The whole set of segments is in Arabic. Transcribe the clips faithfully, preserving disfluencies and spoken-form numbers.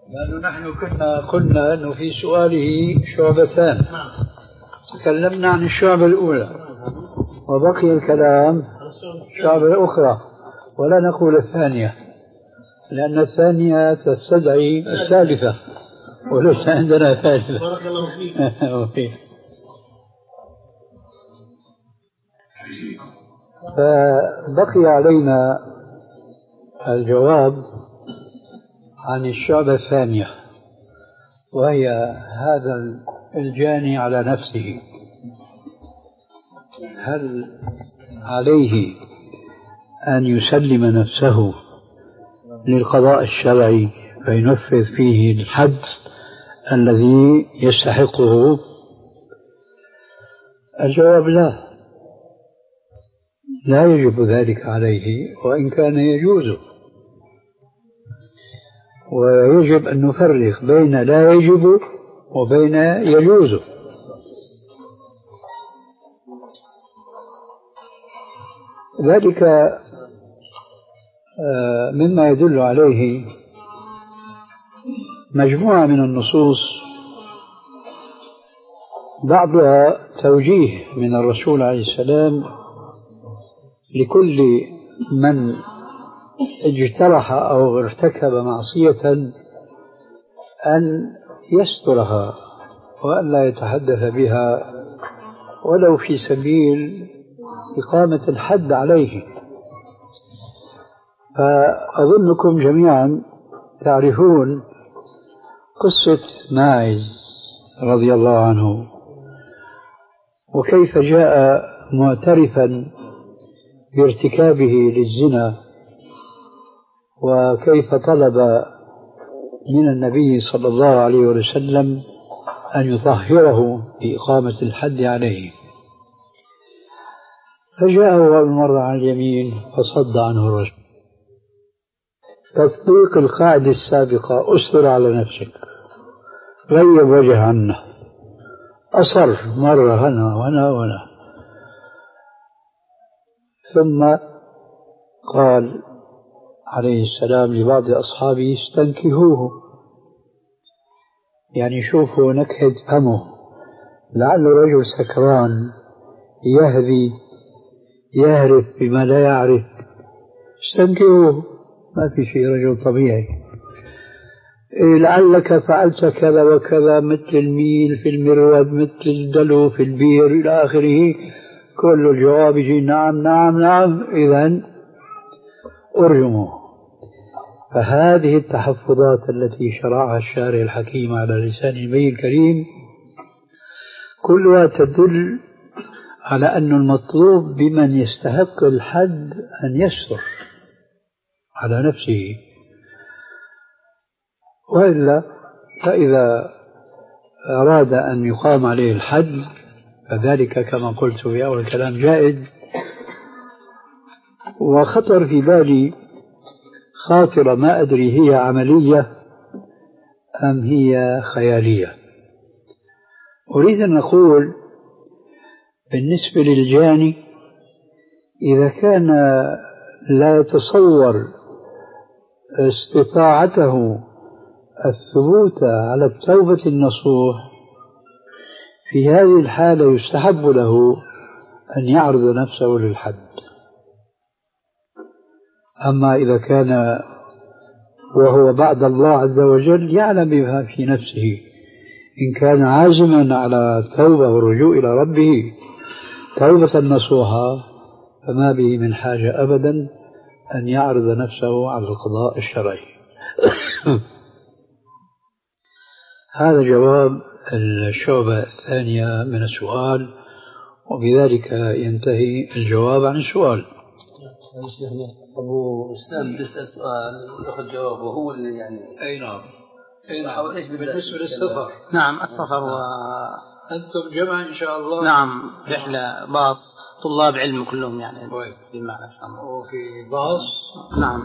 لأنه نحن كنا قلنا أنه في سؤاله شعبتان، تكلمنا عن الشعبة الأولى وبقي الكلام الشعبة الأخرى، ولا نقول الثانية لأن الثانية تستدعي الثالثة وليس عندنا ثالثة. بارك الله فيك. فبقي علينا الجواب عن الشعبة الثانية، وهي هذا الجاني على نفسه، هل عليه أن يسلم نفسه للقضاء الشرعي فينفذ فيه الحد الذي يستحقه؟ الجواب لا، لا يجب ذلك عليه وإن كان يجوز، ويجب أن نفرق بين لا يجب وبين يجوز. ذلك مما يدل عليه مجموعة من النصوص، بعضها توجيه من الرسول عليه السلام لكل من اجترح أو ارتكب معصية أن يسترها وأن لا يتحدث بها ولو في سبيل إقامة الحد عليه. فأظنكم جميعا تعرفون قصة ماعز رضي الله عنه، وكيف جاء معترفا بارتكابه للزنا، وكيف طلب من النبي صلى الله عليه وسلم أن يطهره بإقامة الحد عليه. فجاءه أول مرة على اليمين فصد عنه الرجل. تطبيق القاعدة السابقة، أستر على نفسك، غيب وجه عنه، أصر مرة هنا وهنا وهنا، ثم قال عليه السلام لبعض أصحابه استنكهوه، يعني شوفوا نكهة فمه، لعل رجل سكران يهذي يهرف بما لا يعرف، استنكهوه، ما في شيء، رجل طبيعي. لعلك فعلت كذا وكذا، مثل الميل في المرود، مثل الدلو في البير إلى آخره. كل الجواب يجي نعم نعم نعم، إذن أرجمه. فهذه التحفظات التي شرعها الشارع الحكيم على لسان النبي الكريم كلها تدل على أن المطلوب بمن يستحق الحد أن يستر على نفسه، وإلا فإذا أراد أن يقام عليه الحد فذلك كما قلت في أول الكلام جائز. وخطر في بالي خاطرة، ما أدري هي عملية أم هي خيالية. أريد أن أقول بالنسبة للجاني، إذا كان لا يتصور استطاعته الثبوت على التوبة النصوح، في هذه الحالة يستحب له أن يعرض نفسه للحد. أما إذا كان وهو بعد الله عز وجل يعلم بها في نفسه، إن كان عازما على التوبة والرجوع إلى ربه توبة نصوحا، فما به من حاجة أبدا أن يعرض نفسه على القضاء الشرعي. هذا جواب الشعبة الثانية من السؤال، وبذلك ينتهي الجواب عن السؤال. أبو إسلام بيسأل سؤال ويأخذ جوابه، وهو اللي يعني أي نعم. أي نعم. بالنسبة للسفر، نعم السفر و... أنتم جمع إن شاء الله. نعم، رحلة باص طلاب علم كلهم يعني بمعنى إن شاء الله. وفي باص. نعم.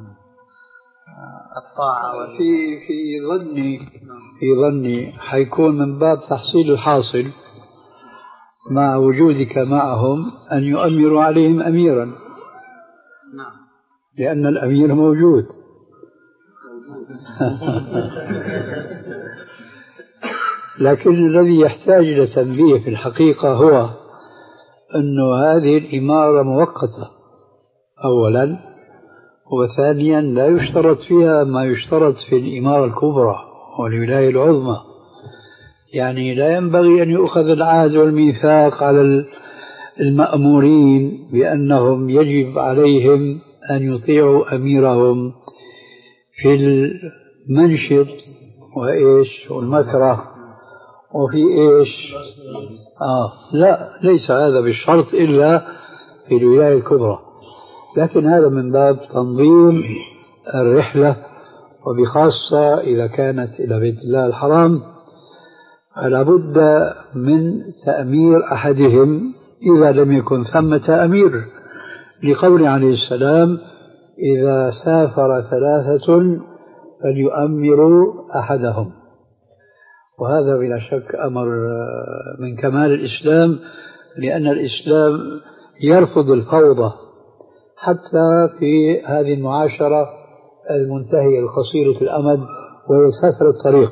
الطاعة في في ظني في ظني حيكون من باب تحصيل الحاصل مع وجودك معهم أن يؤمروا عليهم أميرا. نعم. لأن الأمير موجود لكن الذي يحتاج إلى تنبيه في الحقيقة هو أن هذه الإمارة مؤقتة أولا، وثانيا لا يشترط فيها ما يشترط في الإمارة الكبرى والولاية العظمى. يعني لا ينبغي أن يؤخذ العهد والميثاق على المأمورين بأنهم يجب عليهم أن يطيعوا أميرهم في المنشط وإيش والمكره وفي إيش آه لا، ليس هذا بالشرط إلا في الولاية الكبرى، لكن هذا من باب تنظيم الرحلة، وبخاصة إذا كانت إلى بيت الله الحرام فلا بد من تأمير أحدهم إذا لم يكن ثمة أمير، لقول عليه السلام: إذا سافر ثلاثة فليؤمروا أحدهم. وهذا بلا شك أمر من كمال الإسلام، لأن الإسلام يرفض الفوضى حتى في هذه المعاشرة المنتهية القصيرة الأمد وهي سفر الطريق.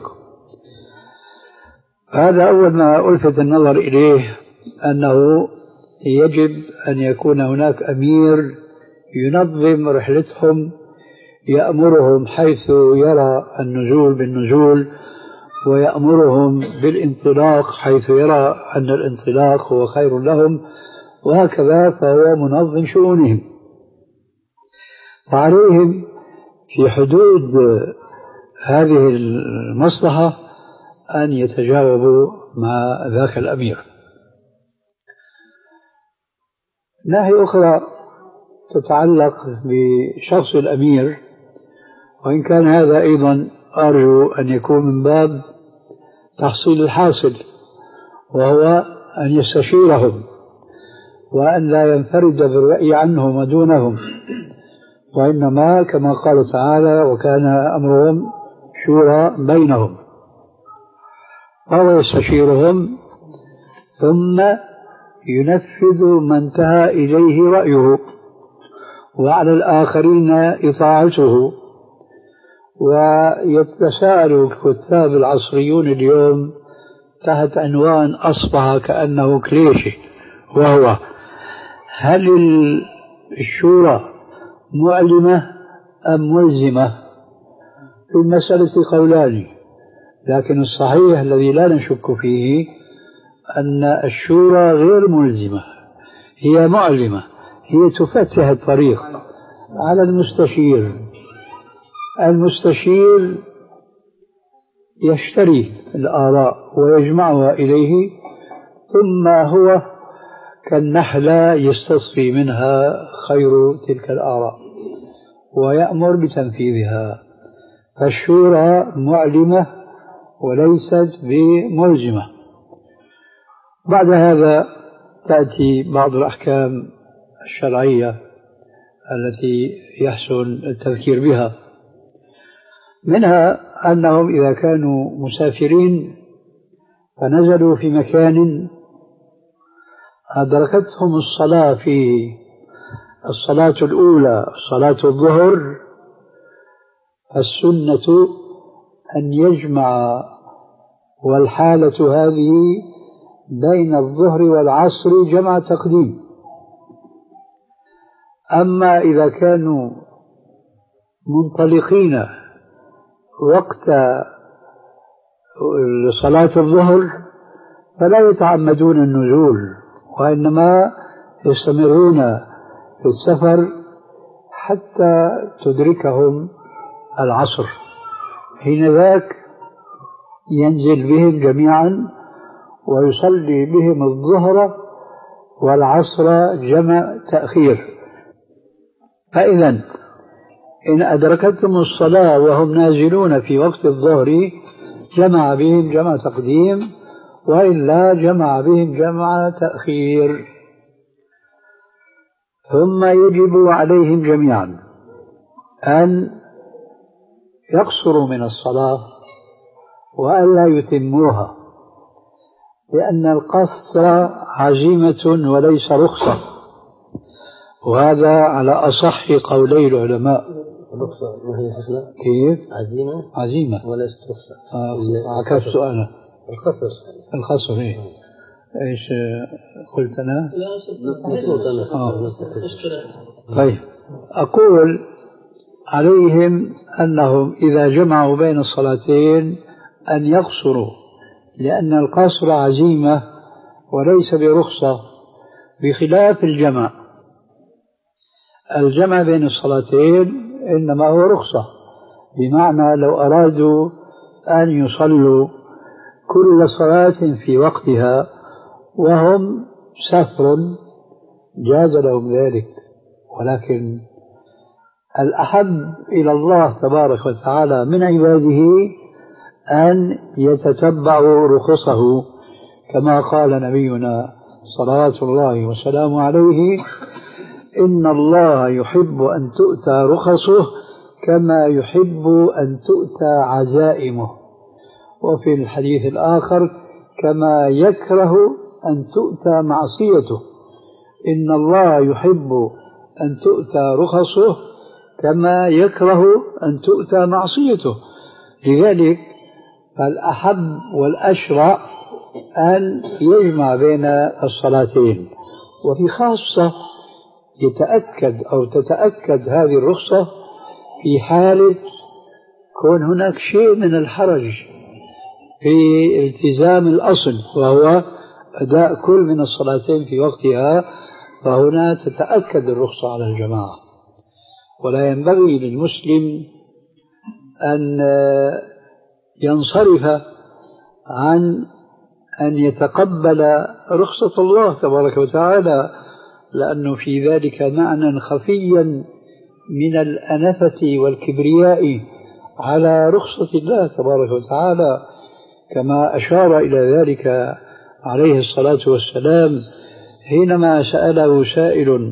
هذا أول ما ألفت النظر إليه، أنه يجب أن يكون هناك أمير ينظم رحلتهم، يأمرهم حيث يرى النزول بالنزول، ويأمرهم بالانطلاق حيث يرى أن الانطلاق هو خير لهم، وهكذا فهو منظم شؤونهم. فعليهم في حدود هذه المصلحة أن يتجاوبوا مع ذاك الأمير. ناحية أخرى تتعلق بشخص الأمير، وإن كان هذا أيضا أرجو أن يكون من باب تحصيل الحاصل، وهو أن يستشيرهم وأن لا ينفرد بالرأي عنهم ودونهم، وإنما كما قال تعالى: وكان أمرهم شورى بينهم. فهو يستشيرهم ثم ينفذ ما انتهى إليه رأيه، وعلى الآخرين إطاعته. ويتساءل الكتاب العصريون اليوم تحت عنوان أصبح كأنه كليشي، وهو: هل الشورى معلمة أم ملزمة؟ في المسألة قولان، لكن الصحيح الذي لا نشك فيه أن الشورى غير ملزمة، هي معلمة، هي تفتح الطريق على المستشير. المستشير يشتري الآراء ويجمعها إليه، ثم هو كالنحلة يستصفي منها خير تلك الآراء ويأمر بتنفيذها. فالشورى معلمة وليست بملزمة. بعد هذا تأتي بعض الأحكام الشرعية التي يحسن التذكير بها، منها أنهم إذا كانوا مسافرين فنزلوا في مكان أدركتهم الصلاة فيه، الصلاة الأولى صلاة الظهر، السنة أن يجمع، والحالة هذه بين الظهر والعصر جمع تقديم. أما إذا كانوا منطلقين وقت صلاة الظهر فلا يتعمدون النزول، وإنما يستمرون في السفر حتى تدركهم العصر، حينذاك ينزل بهم جميعا ويصلي بهم الظهر والعصر جمع تأخير. فإذا إن أدركتهم الصلاة وهم نازلون في وقت الظهر جمع بهم جمع تقديم، وإلا جمع بهم جمع تأخير. ثم يجب عليهم جميعا أن يقصروا من الصلاة وألا يتموها، لأن القصر عزيمة وليس رخصة، وهذا على أصح قولي العلماء. الرخصة ما هي حسنة؟ كيف؟ عزيمة عزيمة وليست رخصة. آه عكس سؤالك. القصر الخصر إيه؟ إيش قلت أنا؟ آه. طيب أقول عليهم أنهم إذا جمعوا بين الصلاتين أن يقصروا، لأن القصر عزيمة وليس برخصة، بخلاف الجمع. الجمع بين الصلاتين إنما هو رخصة، بمعنى لو أرادوا أن يصلوا كل صلاة في وقتها وهم سفر جاز لهم ذلك، ولكن الأحب إلى الله تبارك وتعالى من عباده أن يتتبعوا رخصه، كما قال نبينا صلوات الله وسلامه عليه: إن الله يحب أن تؤتى رخصه كما يحب أن تؤتى عزائمه، وفي الحديث الآخر: كما يكره أن تؤتى معصيته. إن الله يحب أن تؤتى رخصه كما يكره أن تؤتى معصيته. لذلك فالأحب والأشرع أن يجمع بين الصلاتين، وفي خاصة يتأكد أو تتأكد هذه الرخصة في حالة كون هناك شيء من الحرج في التزام الأصل، وهو أداء كل من الصلاتين في وقتها، فهنا تتأكد الرخصة على الجماعة. ولا ينبغي للمسلم أن ينصرف عن أن يتقبل رخصة الله تبارك وتعالى، لأنه في ذلك معنى خفيا من الأنفة والكبرياء على رخصة الله تبارك وتعالى، كما أشار إلى ذلك عليه الصلاة والسلام حينما سأله سائل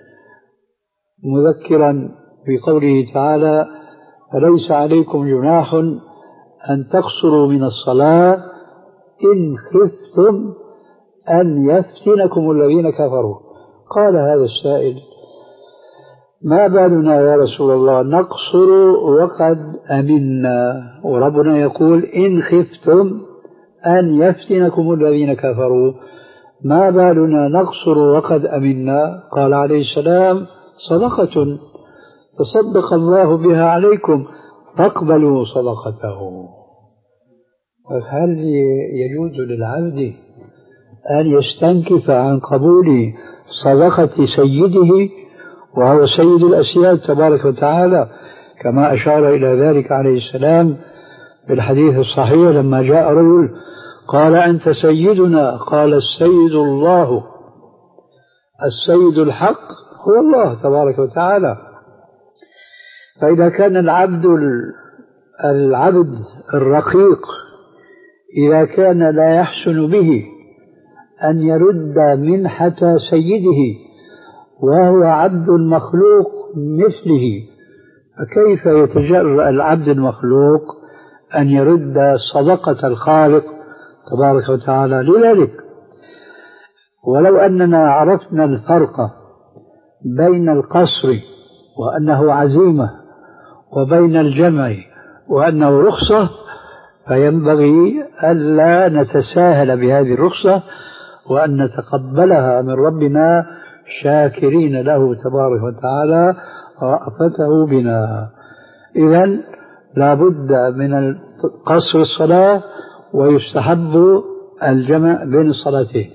مذكرا بقوله تعالى: فليس عليكم جناح أن تقصروا من الصلاة إن خفتم أن يفتنكم الذين كفروا. قال هذا السائل: ما بالنا يا رسول الله نقصر وقد أمنا، وربنا يقول: إن خفتم أن يفتنكم الذين كفروا، ما بالنا نقصر وقد أمنا؟ قال عليه السلام: صدقة تصدق الله بها عليكم فاقبلوا صدقته. هل يجوز للعبد أن يستنكف عن قبول صدقة سيده وهو سيد الأسياد تبارك وتعالى، كما أشار إلى ذلك عليه السلام بالحديث الصحيح لما جاء رجل قال: أنت سيدنا؟ قال: السيد الله، السيد الحق هو الله تبارك وتعالى. فإذا كان العبد العبد الرقيق إذا كان لا يحسن به أن يرد منحة سيده وهو عبد مخلوق مثله، فكيف يتجرأ العبد المخلوق أن يرد صدقة الخالق تبارك وتعالى؟ لذلك ولو أننا عرفنا الفرق بين القصر وأنه عزيمة وبين الجمع وأنه رخصة، فينبغي ألا نتساهل بهذه الرخصة وأن نتقبلها من ربنا شاكرين له تبارك وتعالى رأفته بنا. إذن لا بد من قصر الصلاة، ويستحب الجمع بين الصلاتين.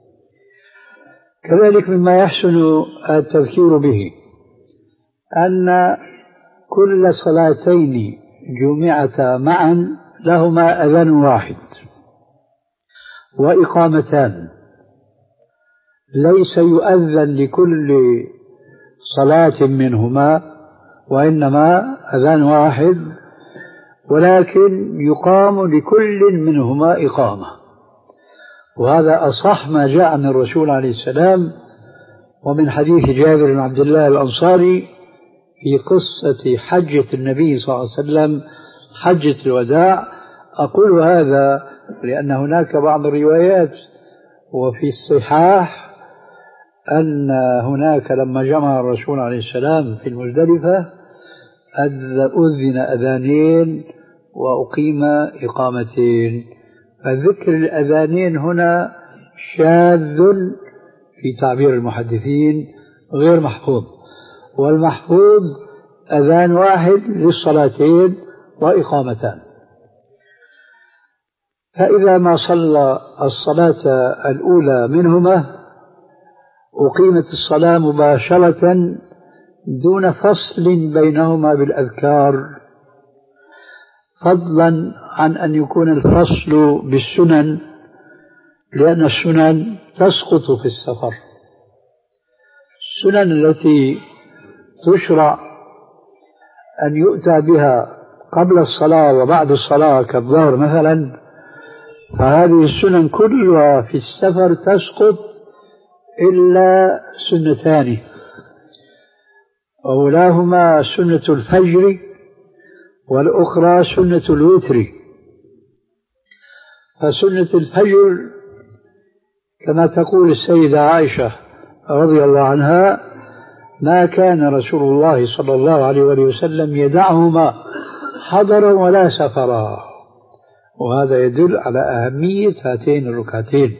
كذلك مما يحسن التذكير به أن كل صلاتين جمعتا معا لهما أذان واحد وإقامتان، ليس يؤذن لكل صلاة منهما، وإنما أذان واحد، ولكن يقام لكل منهما إقامة. وهذا أصح ما جاء عن الرسول عليه السلام. ومن حديث جابر بن عبد الله الأنصاري في قصة حجة النبي صلى الله عليه وسلم، حجة الوداع، أقول هذا لأن هناك بعض الروايات وفي الصحاح أن هناك لما جمع الرسول عليه السلام في المزدلفة أذن أذانين وأقيم إقامتين. فذكر الأذانين هنا شاذ في تعبير المحدثين غير محفوظ، والمحفوظ أذان واحد للصلاتين وإقامتان. فإذا ما صلى الصلاة الأولى منهما أقيمت الصلاة مباشرة دون فصل بينهما بالأذكار، فضلا عن أن يكون الفصل بالسنن، لأن السنن تسقط في السفر. السنن التي تشرع أن يؤتى بها قبل الصلاة وبعد الصلاة كالظهر مثلا، فهذه السنن كلها في السفر تسقط إلا سنتان، أولاهما سنة الفجر والأخرى سنة الوتر. فسنة الفجر كما تقول السيدة عائشة رضي الله عنها: ما كان رسول الله صلى الله عليه وسلم يدعهما حضرا ولا سفرا. وهذا يدل على أهمية هاتين الركعتين،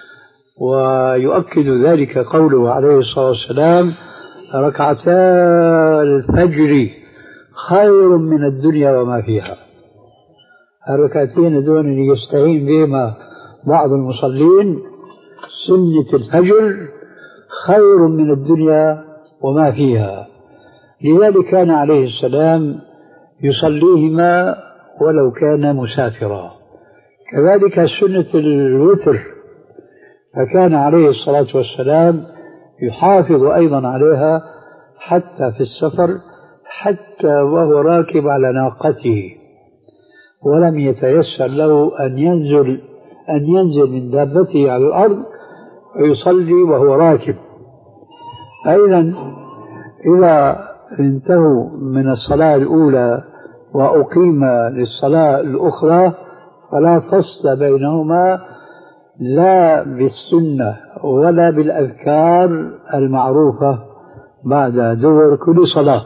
ويؤكد ذلك قوله عليه الصلاة والسلام: ركعتا الفجر خير من الدنيا وما فيها. الركعتين دون يستعين بهما بعض المصلين، سنة الفجر خير من الدنيا وما فيها، لذلك كان عليه السلام يصليهما ولو كان مسافرا. كذلك سنة الوتر، فكان عليه الصلاة والسلام يحافظ أيضا عليها حتى في السفر، حتى وهو راكب على ناقته، ولم يتيسر له أن ينزل أن ينزل من دابته على الأرض ويصلي وهو راكب. أيضا إذا انتهوا من الصلاة الأولى وأقيم للصلاة الأخرى فلا فصل بينهما، لا بالسنة ولا بالأذكار المعروفة بعد دور كل صلاة.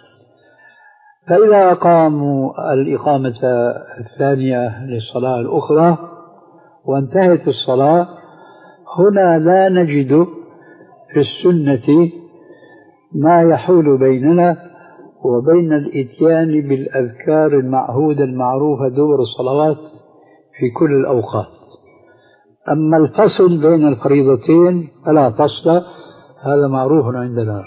فإذا أقاموا الإقامة الثانية للصلاة الأخرى وانتهت الصلاة، هنا لا نجد في السنة ما يحول بيننا وبين الإتيان بالأذكار المعهودة المعروفة دور الصلوات في كل الأوقات. أما الفصل بين الفريضتين فلا فصل، هذا معروف عندنا.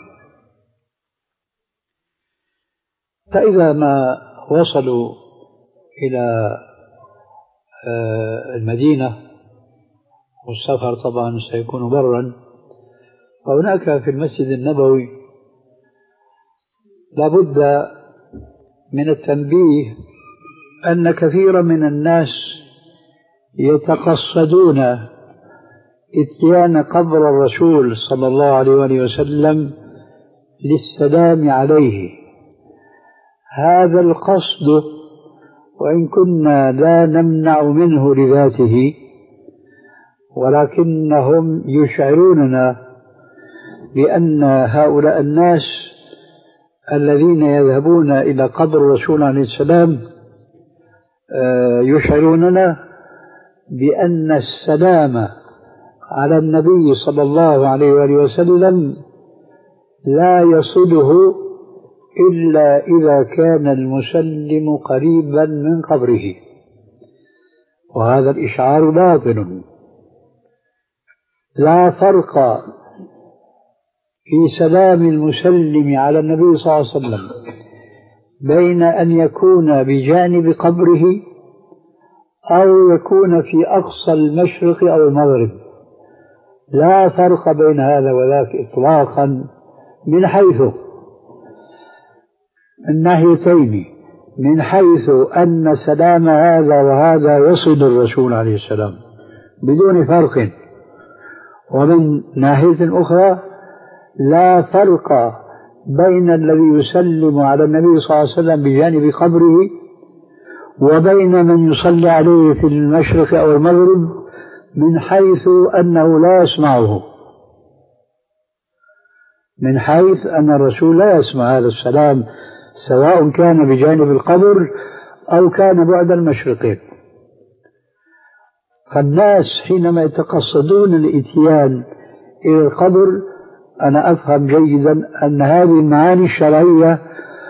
فإذا ما وصلوا إلى المدينة، والسفر طبعا سيكون برا، فهناك في المسجد النبوي لابد من التنبيه أن كثيرا من الناس يتقصدون إتيان قبر الرسول صلى الله عليه وسلم للسلام عليه. هذا القصد وإن كنا لا نمنع منه لذاته، ولكنهم يشعروننا بأن هؤلاء الناس الذين يذهبون إلى قبر الرسول عليه السلام يشعروننا بأن السلام على النبي صلى الله عليه وسلم لا يصله إلا إذا كان المسلم قريبا من قبره، وهذا الإشعار باطل. لا فرق في سلام المسلم على النبي صلى الله عليه وسلم بين أن يكون بجانب قبره أو يكون في أقصى المشرق أو المغرب. لا فرق بين هذا وذاك إطلاقا، من حيث الناحيتين، من حيث أن سلام هذا وهذا يصل الرسول عليه السلام بدون فرق، ومن ناحية أخرى لا فرق بين الذي يسلم على النبي صلى الله عليه وسلم بجانب قبره وبين من يصلي عليه في المشرق أو المغرب، من حيث أنه لا يسمعه، من حيث أن الرسول لا يسمع هذا السلام سواء كان بجانب القبر أو كان بعد المشرقين. فالناس حينما يتقصدون الإتيان إلى القبر أنا أفهم جيدا أن هذه المعاني الشرعية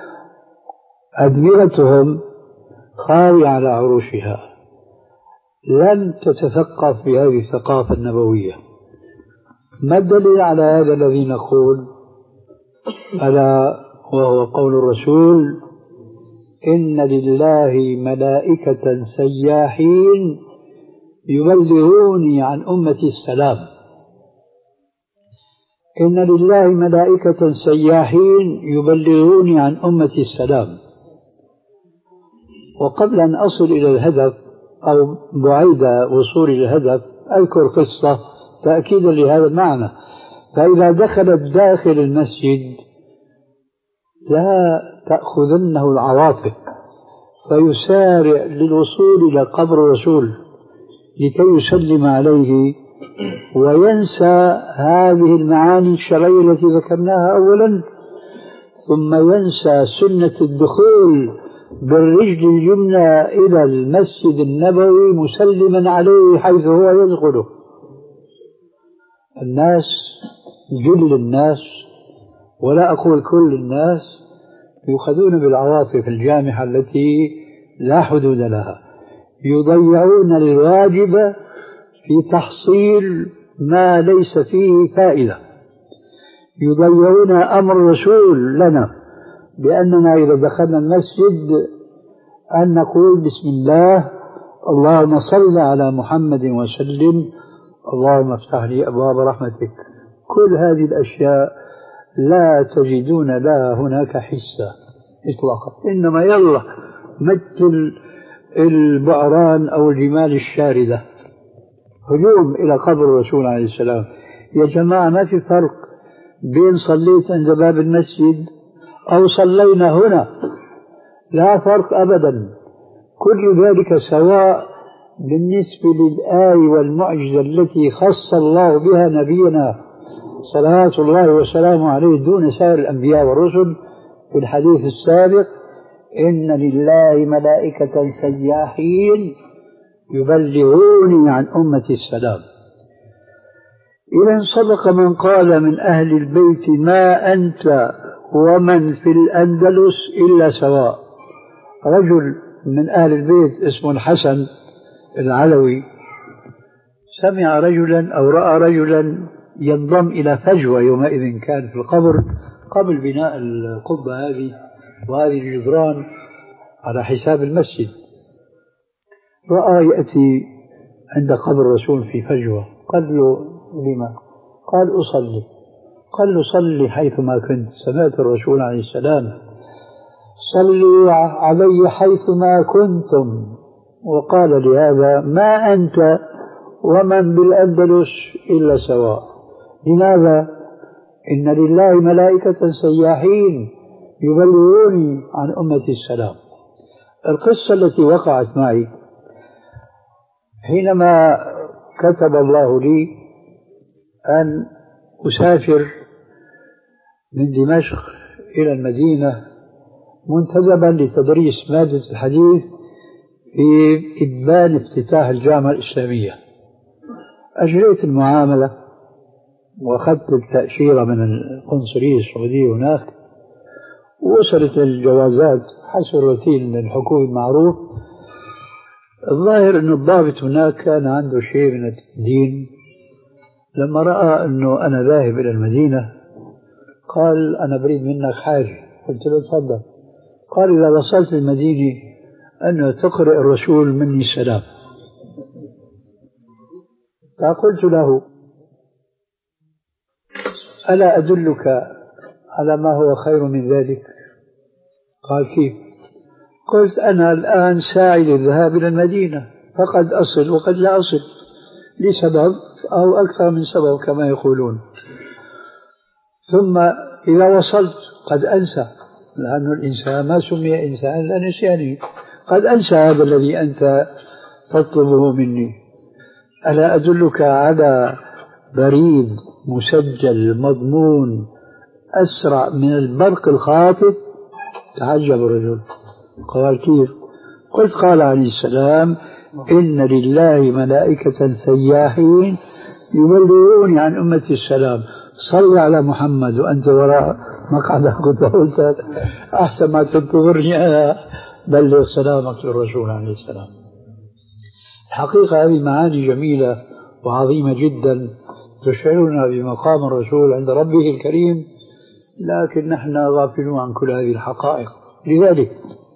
أدمغتهم خاوية على عروشها، لم تتثقف بهذه الثقافة النبوية. ما الدليل على هذا الذي نقول؟ ألا وهو قول الرسول: إن لله ملائكة سياحين يبلغوني عن أمتي السلام. إن لله ملائكة سياحين يبلغوني عن أمتي السلام. وقبل أن أصل إلى الهدف أو بعيد وصول الهدف أذكر قصة تأكيدا لهذا المعنى. فإذا دخلت داخل المسجد لا تأخذنه العواطف فيسارع للوصول إلى قبر الرسول لكي يسلم عليه وينسى هذه المعاني الشرعية التي ذكرناها أولا، ثم ينسى سنة الدخول بالرجل اليمنى إلى المسجد النبوي مسلما عليه حيث هو يدخله. الناس، جل الناس ولا أقول كل الناس، يؤخذون بالعواطف الجامحة التي لا حدود لها، يضيعون الواجب في تحصيل ما ليس فيه فائدة، يضيعون أمر الرسول لنا بأننا إذا دخلنا المسجد أن نقول بسم الله اللهم صل على محمد وسلم اللهم افتح لي أبواب رحمتك. كل هذه الأشياء لا تجدون لها هناك حسة إطلاقا، إنما يلا مثل البعران أو الجمال الشاردة هجوم إلى قبر الرسول عليه السلام. يا جماعة ما في فرق بين صليت عند باب المسجد أو صلينا هنا، لا فرق أبدا، كل ذلك سواء بالنسبة للآية والمعجزة التي خص الله بها نبينا صلوات الله وسلامه عليه دون سائر الأنبياء والرسل. في الحديث السابق: إن لله ملائكة سياحين يبلغوني عن أمتي السلام. إذا صدق من قال من أهل البيت: ما أنت ومن في الأندلس إلا سواء. رجل من أهل البيت اسمه الحسن العلوي سمع رجلا أو رأى رجلا ينضم إلى فجوة، يومئذ كان في القبر قبل بناء القبة هذه وهذه الجدران على حساب المسجد، رأى يأتي عند قبر الرسول في فجوة. قال له: لما؟ قال: أصلي. قال له: صلي حيثما كنت، سمعت الرسول عليه السلام: صلوا علي حيثما كنتم. وقال لهذا: ما أنت ومن بالأندلس إلا سواء. لماذا؟ إن لله ملائكة سياحين يبلغوني عن أمتي السلام. القصة التي وقعت معي حينما كتب الله لي أن أسافر من دمشق إلى المدينة منتدبا لتدريس مادة الحديث في إبان افتتاح الجامعة الإسلامية. أجريت المعاملة وأخذت التأشيرة من القنصلية السعودية هناك، ووصلت الجوازات حسب الروتين الحكومي المعروف. الظاهر أن الضابط هناك كان عنده شيء من الدين. لما رأى أنه أنا ذاهب إلى المدينة قال: أنا بريد منك حاجة. قلت له: تفضل. قال: إذا وصلت المدينة أن تقرأ الرسول مني السلام. فقلت له: ألا أدلك على ما هو خير من ذلك؟ قال: كيف؟ قلت: أنا الآن ساعي للذهاب إلى المدينة، فقد أصل وقد لا أصل لسبب أو أكثر من سبب كما يقولون، ثم إذا وصلت قد أنسى، لأن الإنسان ما سمي إنسان إلا نسيانه، قد أنسى هذا الذي أنت تطلبه مني. ألا أدلك على بريد مسجل مضمون أسرع من البرق الخاطف؟ تعجب الرجل، قال كيف؟ قلت قال عليه السلام إن لله ملائكة سياحين يبلغوني عن أمتي السلام، صل على محمد وأنت وراء مقعدك. قلت أحسن ما تنتظرني أنا، بلغ سلامك للرسول عليه السلام. الحقيقة هذه معاني جميلة وعظيمة جدا تشعرنا بمقام الرسول عند ربه الكريم، لكن نحن غافلون عن كل هذه الحقائق. لذلك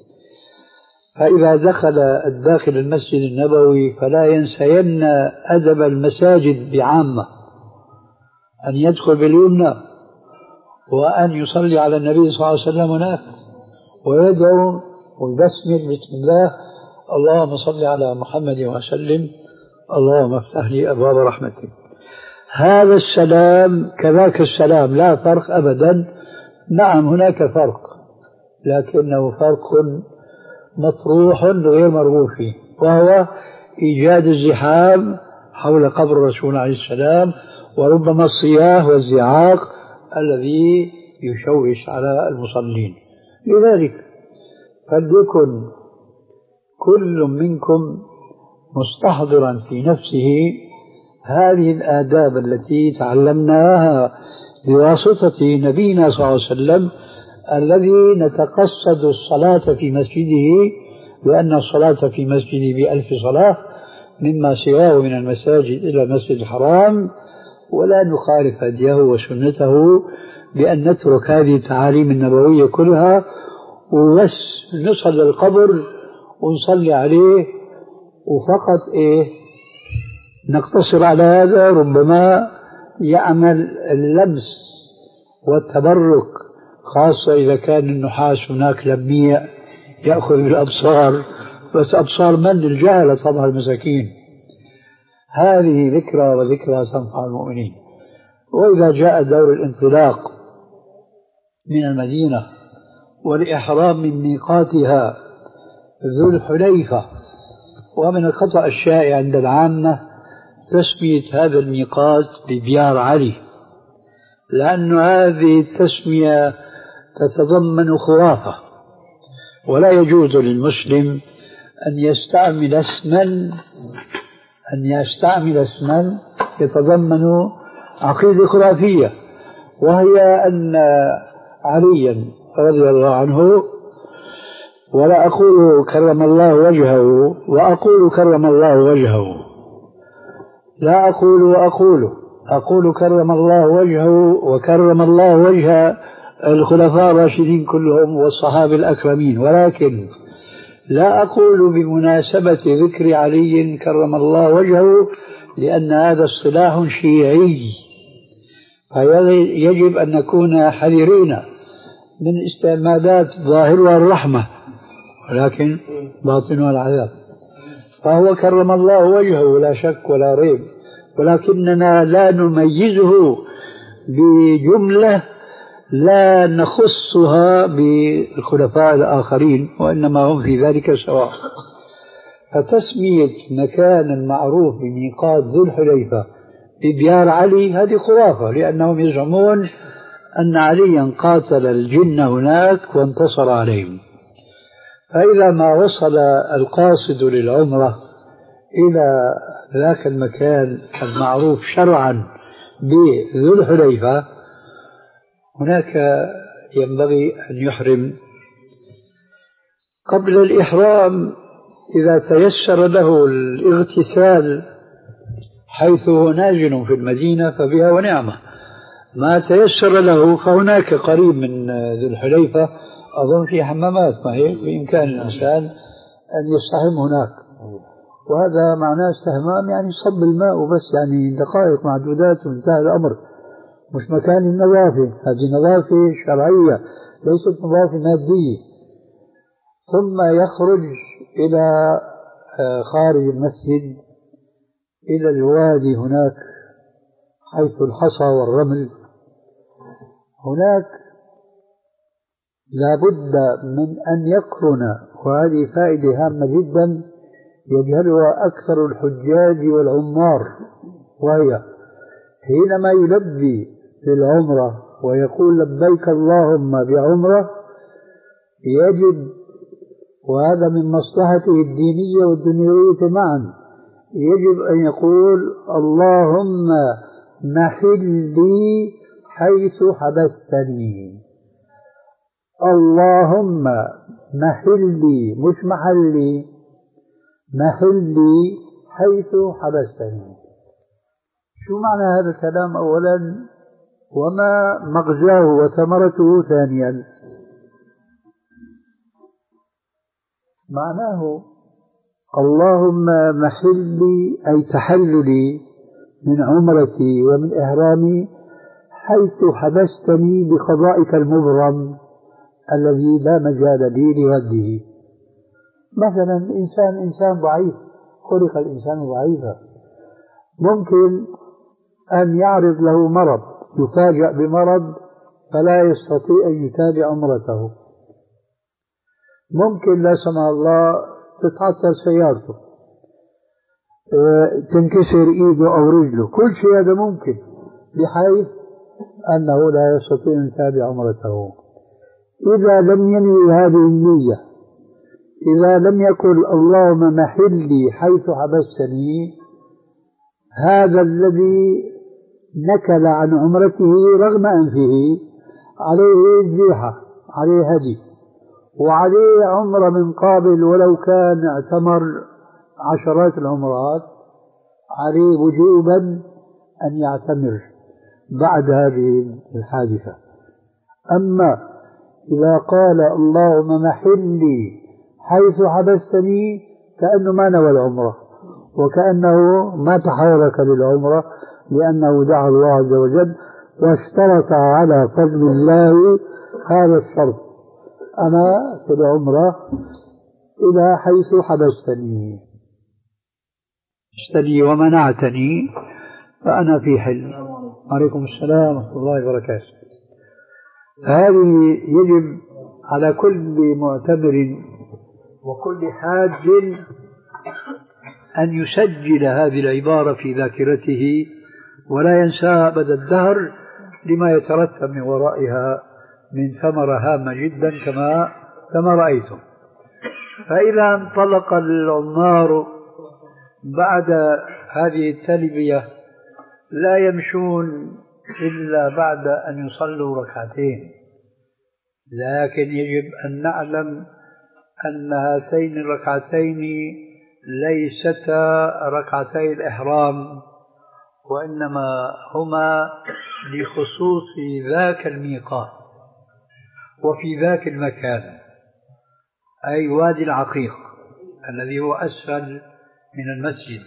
فإذا دخل الداخل المسجد النبوي فلا ينسين أدب المساجد بعامة، أن يدخل باليمنى وأن يصلي على النبي صلى الله عليه وسلم هناك ويدعو ويبسمل بسم الله، اللهم صل على محمد وسلم، اللهم افتح لي أبواب رحمتك. هذا السلام كذاك السلام، لا فرق أبدا. نعم هناك فرق، لكنه فرق مطروح غير مرغوب فيه، وهو إيجاد الزحام حول قبر الرسول عليه السلام، وربما الصياح والزعاق الذي يشوش على المصلين. لذلك فليكن كل منكم مستحضرا في نفسه هذه الآداب التي تعلمناها بواسطة نبينا صلى الله عليه وسلم، الذي نتقصد الصلاة في مسجده، لأن الصلاة في مسجده بألف صلاة مما سواه من المساجد إلى المسجد الحرام، ولا نخالف هديه وسنته بأن نترك هذه التعاليم النبوية كلها وبس نصل للقبر ونصلي عليه وفقط إيه نقتصر على هذا. ربما يعمل اللمس والتبرك، خاصة إذا كان النحاس هناك لميع يأخذ بالأبصار، بس أبصار من؟ الجهلة طبعا المساكين. هذه ذكرى وذكرى تنفع المؤمنين. وإذا جاء دور الانطلاق من المدينة والإحرام من ميقاتها ذو الحليفة، ومن الخطأ الشائع عند العامة تسمية هذا الميقات ببيار علي، لأن هذه التسمية تتضمن خرافة، ولا يجوز للمسلم أن يستعمل اسما أن يستعمل اسما يتضمن عقيدة خرافية، وهي أن عليا رضي الله عنه، ولا أقول كرم الله وجهه وأقول كرم الله وجهه، لا أقول وأقول أقول كرم الله وجهه وكرم الله وجه الخلفاء الراشدين كلهم والصحابة الأكرمين، ولكن لا أقول بمناسبة ذكر علي كرم الله وجهه، لأن هذا اصطلاح شيعي، فيجب أن نكون حذرين من استعمالات ظاهرها الرحمة ولكن باطنها العذاب. فهو كرم الله وجهه لا شك ولا ريب، ولكننا لا نميزه بجملة لا نخصها بالخلفاء الآخرين، وإنما هم في ذلك سواء. فتسمية مكان معروف بميقات ذو الحليفة ببيار علي هذه خرافة، لأنهم يزعمون أن عليا قاتل الجن هناك وانتصر عليهم. فإذا ما وصل القاصد للعمرة إلى ذاك المكان المعروف شرعا بذو الحليفة، هناك ينبغي أن يحرم. قبل الإحرام إذا تيسر له الاغتسال حيث هو ناجن في المدينة فبها ونعمة، ما تيسر له فهناك قريب من ذو الحليفة أظن في حمامات، ما هي بإمكان الإنسان أن يستحم هناك، وهذا معناه استحمام يعني صب الماء وبس، يعني دقائق معدودات وانتهى الأمر، مش مكان النظافة، هذه نظافة شرعية ليست نظافة مادية. ثم يخرج إلى خارج المسجد إلى الوادي هناك حيث الحصى والرمل، هناك لابد من أن يقرن، وهذه فائدة هامة جدا يجهلها أكثر الحجاج والعمار، وهي حينما يلبي بالعمرة ويقول لبيك اللهم بعمرة يجب، وهذا من مصلحته الدينية والدنيوية معا، يجب أن يقول اللهم محلي حيث حبستني. اللهم محلي، مش محلي، محلي حيث حبستني. شو معنى هذا الكلام أولا، وما مغزاه وثمرته ثانيا؟ معناه اللهم محلي أي تحللي من عمرتي ومن إحرامي حيث حبستني بقضائك المبرم الذي لا مجال لي لرده. مثلا إنسان إنسان ضعيف، خلق الإنسان ضعيفا، ممكن أن يعرض له مرض، يفاجأ بمرض فلا يستطيع أن يتابع عمرته. ممكن لا سمح الله تتعثر سيارته، تنكسر إيده أو رجله، كل شيء هذا ممكن، بحيث أنه لا يستطيع أن يتابع عمرته. إذا لم ينوي هذه النية، إذا لم يقل اللهم محلي حيث حبستني، هذا الذي نكل عن عمرته رغم أنفه عليه ذبيحة، عليه هدي، وعليه عمرة من قابل، ولو كان اعتمر عشرات العمرات عليه وجوبا أن يعتمر بعد هذه الحادثة. أما إذا قال اللهم محلي حيث حبستني، كأنه ما نوى العمرة، وكأنه ما تحرك للعمرة، لأنه دعا الله عز وجل واشترط على فضل الله هذا الشرط: أنا في العمرة إلى حيث حبستني، حبستني ومنعتني فأنا في حل. عليكم السلام ورحمة الله وبركاته. هذه يجب على كل معتبر وكل حاج أن يسجل هذه العبارة في ذاكرته ولا ينساها أبد الدهر، لما يترتب من ورائها من ثمرة هامة جدا كما كما رأيتم. فإذا انطلق العمار بعد هذه التلبية لا يمشون إلا بعد أن يصلوا ركعتين، لكن يجب أن نعلم أن هاتين الركعتين ليستا ركعتي الإحرام، وإنما هما لخصوص ذاك الميقات وفي ذاك المكان، أي وادي العقيق الذي هو أسفل من المسجد.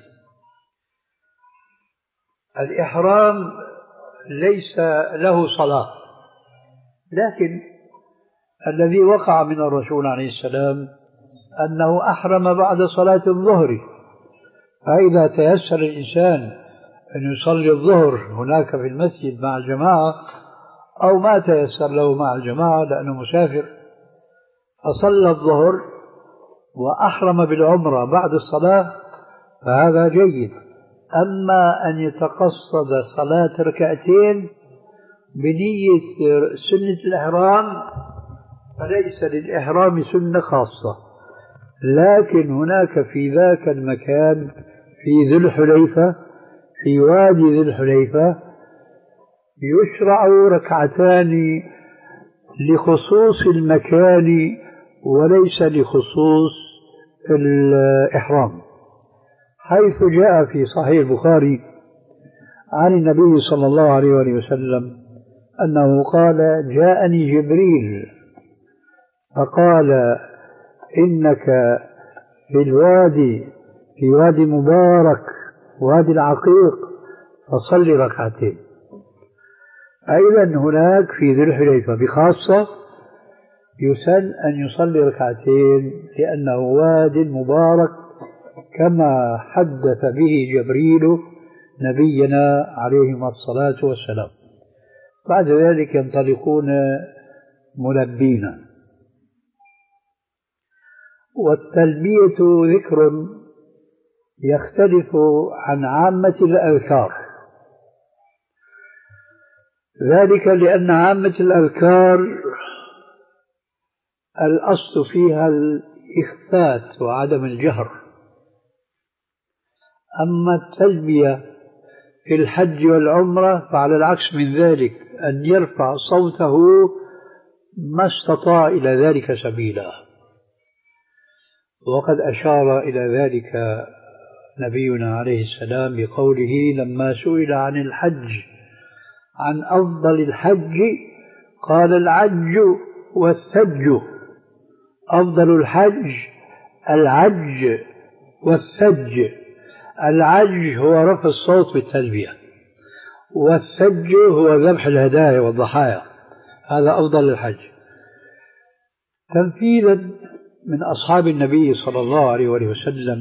الإحرام ليس له صلاة، لكن الذي وقع من الرسول عليه السلام أنه أحرم بعد صلاة الظهر، فإذا تيسر الإنسان أن يصلي الظهر هناك في المسجد مع الجماعة، أو ما تيسر له مع الجماعة لأنه مسافر، فصلى الظهر وأحرم بالعمرة بعد الصلاة، فهذا جيد. أما أن يتقصد صلاة ركعتين بنية سنة الإحرام فليس للإحرام سنة خاصة، لكن هناك في ذاك المكان في ذي الحليفة، في وادي ذي الحليفة، يشرع ركعتان لخصوص المكان وليس لخصوص الإحرام، حيث جاء في صحيح البخاري عن النبي صلى الله عليه وسلم أنه قال: جاءني جبريل فقال: إنك في الوادي، في وادي مبارك، وادي العقيق، فصلي ركعتين. أيضا هناك في ذي الحليفة بخاصة يسن أن يصلي ركعتين لأنه واد مبارك كما حدث به جبريل نبينا عليه الصلاة والسلام. بعد ذلك ينطلقون ملبين. والتلبية ذكر يختلف عن عامة الأذكار، ذلك لأن عامة الأذكار الأصل فيها الإخفات وعدم الجهر. أما التلبية في الحج والعمرة فعلى العكس من ذلك، أن يرفع صوته ما استطاع إلى ذلك سبيلا. وقد أشار إلى ذلك نبينا عليه السلام بقوله لما سئل عن الحج عن أفضل الحج قال العج والثج. أفضل الحج العج والثج. العج هو رفع الصوت بالتلبية، والثج هو ذبح الهدايا والضحايا، هذا أفضل الحج. تنفيذا من أصحاب النبي صلى الله عليه وسلم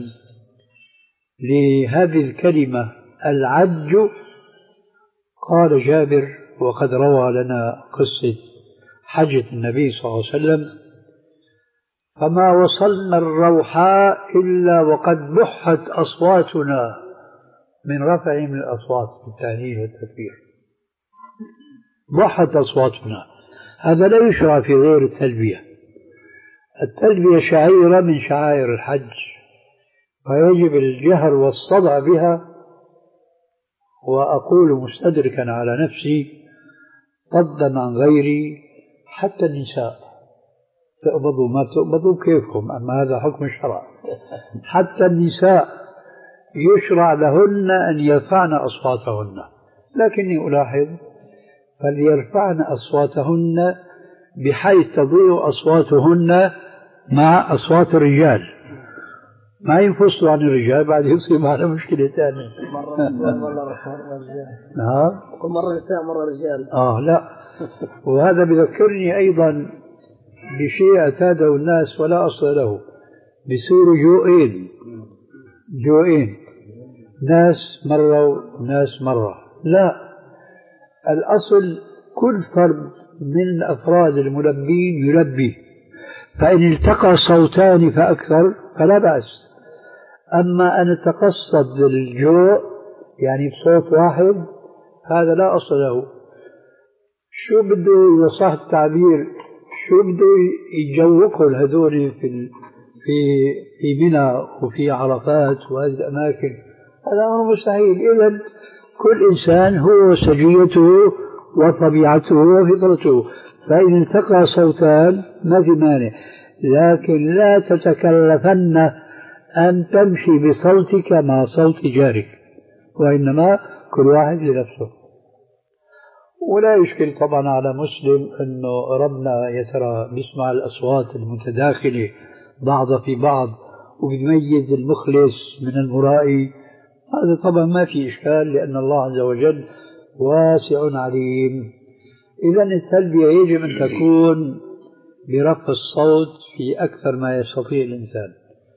لهذه الكلمة العج، قال جابر وقد روى لنا قصة حجة النبي صلى الله عليه وسلم: فما وصلنا الروحاء إلا وقد بحت أصواتنا من رفع من الأصوات بالتهليل والتكبير. بحت أصواتنا، هذا لا يشرع في غير التلبية. التلبية شعيرة من شعائر الحج، فيجب الجهر والصدع بها. وأقول مستدركا على نفسي فضلا عن غيري حتى النساء، تقبضوا ما تقبضوا كيفكم، أما هذا حكم الشرع. حتى النساء يشرع لهن أن يرفعن أصواتهن، لكني ألاحظ فليرفعن أصواتهن بحيث تضيع أصواتهن مع أصوات الرجال، ما ينفصلوا عن الرجال بعد يصير معنا مشكلة ثانية. مرة مرة رجال. نعم. مرة نساء مرة رجال. آه لا. وهذا بذكرني أيضا بشيء اعتاده الناس ولا أصل له، بيصيروا جوئين جوئين، ناس مرة وناس مرة. لا، الأصل كل فرد من الأفراد الملبين يلبي، فإن التقى صوتان فأكثر فلا بأس. أما أن تقصد الجوء يعني بصوت واحد هذا لا أصل له. شو بده إذا صح التعبير، شو بده يجوقوا الهذول في في في منى وفي عرفات وهذه الأماكن؟ هذا أمر مستحيل. إذن كل إنسان هو سجيته وطبيعته وفطرته، فإن التقى صوتان ما في مانع، لكن لا تتكلفن أن تمشي بصوتك مع صوت جارك، وإنما كل واحد لنفسه. ولا يشكل طبعا على مسلم أنه ربنا يترى بيسمع الأصوات المتداخلة بعض في بعض وبيميز المخلص من المرائي، هذا طبعا ما في إشكال، لأن الله عز وجل واسع عليم. إذا التلبية يجب أن تكون برفع الصوت في أكثر ما يستطيع الإنسان،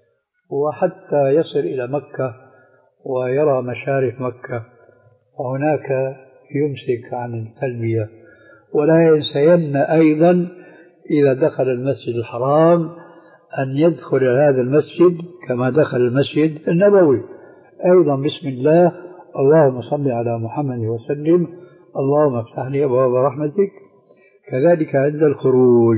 وحتى يصل إلى مكة ويرى مشارف مكة وهناك يمسك عن التلبية. ولا ينسين أيضا إذا دخل المسجد الحرام أن يدخل هذا المسجد كما دخل المسجد النبوي أيضا بسم الله، اللهم صل على محمد وسلم، اللهم افتح لي أبواب رحمتك، كذلك عند الخروج.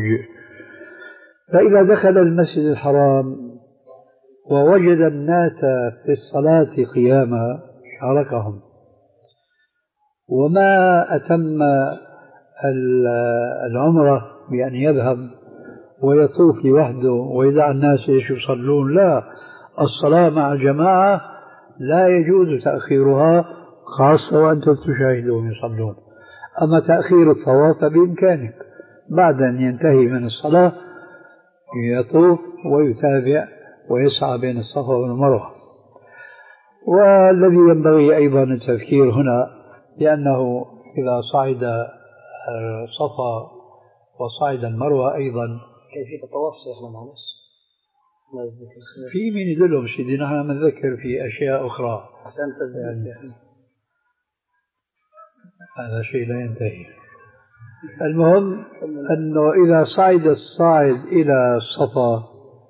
فإذا دخل المسجد الحرام ووجد الناس في الصلاة قياما شاركهم، وما أتم العمرة بأن يذهب ويطوف لوحده ويدع الناس يصلون، لا، الصلاة مع الجماعة لا يجوز تأخيرها، خاصة وأنتم تشاهدون يصلون. أما تأخير الطواف بإمكانك بعد أن ينتهي من الصلاة يطوف ويتابع ويسعى بين الصفا والمروة. والذي ينبغي أيضا التذكير هنا لأنه إذا صعد الصفا وصعد المروة أيضا كيفية الطواف شيخنا معلش في من يدلهم سيدي، نحن نذكر في أشياء أخرى عشان تذكر. هذا شيء لا ينتهي. المهم أنه إذا صعد الصاعد إلى الصفا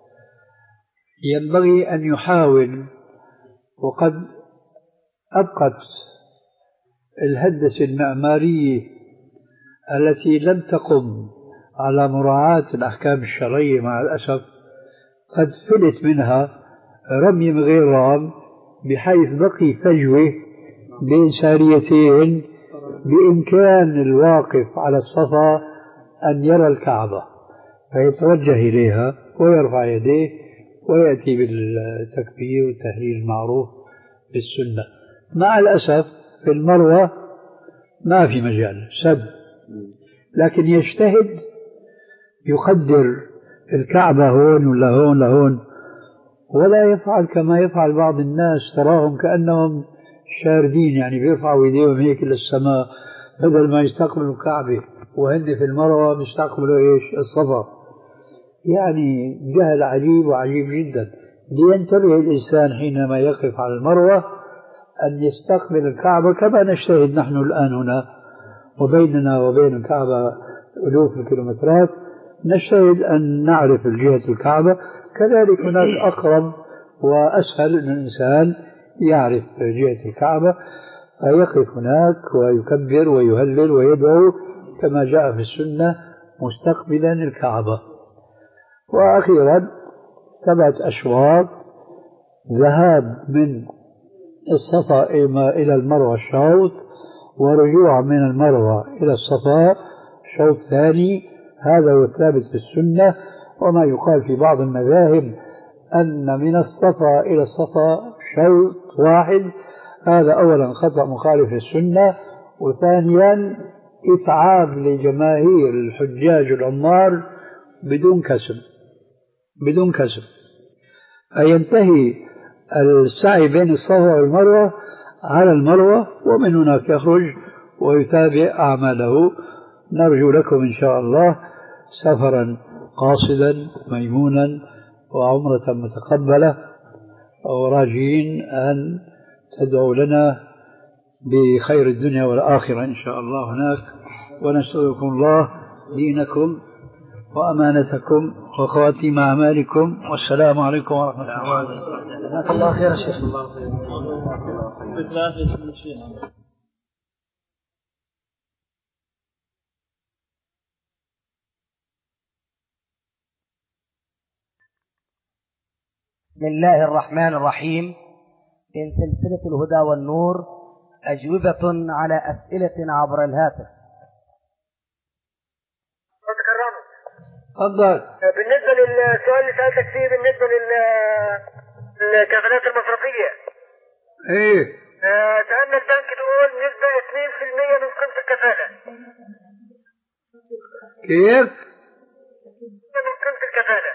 ينبغي أن يحاول، وقد أبقت الهندسة المعمارية التي لم تقم على مراعاة الأحكام الشرعية مع الأسف قد فلت منها رمي من غير رام، بحيث بقي فجوة بين ساريتين بإمكان الواقف على الصفا أن يرى الكعبة فيتوجه إليها ويرفع يديه ويأتي بالتكبير والتهليل المعروف بالسنة. مع الأسف في المروة ما في مجال سد، لكن يجتهد يقدر الكعبة هون ولا هون لهون، ولا يفعل كما يفعل بعض الناس، تراهم كأنهم شاردين، يعني بيرفعوا ايديهم هيك للسماء بدل ما يستقبلوا الكعبة، وهن في المروة بيستقبلوا ايش؟ الصفا. يعني جهل عجيب وعجيب جدا. لينتبه الإنسان حينما يقف على المروة أن يستقبل الكعبة كما نجتهد نحن الآن هنا، وبيننا وبين الكعبة ألوف الكيلومترات، نجتهد أن نعرف جهة الكعبة. كذلك هناك أقرب وأسهل أن الإنسان يعرف جهة الكعبة، فيقف هناك ويكبر ويهلل ويدعو كما جاء في السنة مستقبلا الكعبة. وأخيرا سبعة أشواط: ذهاب من الصفا إلى المروة شوط، ورجوع من المروة إلى الصفا شوط ثاني. هذا هو الثابت في السنة. وما يقال في بعض المذاهب أن من الصفا إلى الصفا شوط واحد، هذا أولا خطأ مخالف للسنة، وثانيا إتعاب لجماهير الحجاج العمار بدون كسب بدون كسب فينتهي السعي بين الصفا والمروة على المروة، ومن هناك يخرج ويتابع أعماله. نرجو لكم إن شاء الله سفرا قاصدا ميمونا وعمرة متقبلة، وراجين أن تدعوا لنا بخير الدنيا والآخرة إن شاء الله هناك. ونسألكم الله دينكم وأمانتكم وخواتيم أعمالكم، والسلام عليكم ورحمة الله وبركاته. جزاك الله خير يا شيخ. بسم الله الرحمن الرحيم. من سلسلة الهدى والنور أجوبة على أسئلة عبر الهاتف. تفضل. بالنسبة للسؤال اللي سألتك فيه بالنسبة للكفالات المصرفية، ايه سألنا البنك تقول نسبة اثنين بالمئة من قيمة الكفالة. كيف؟ من قيمة الكفالة.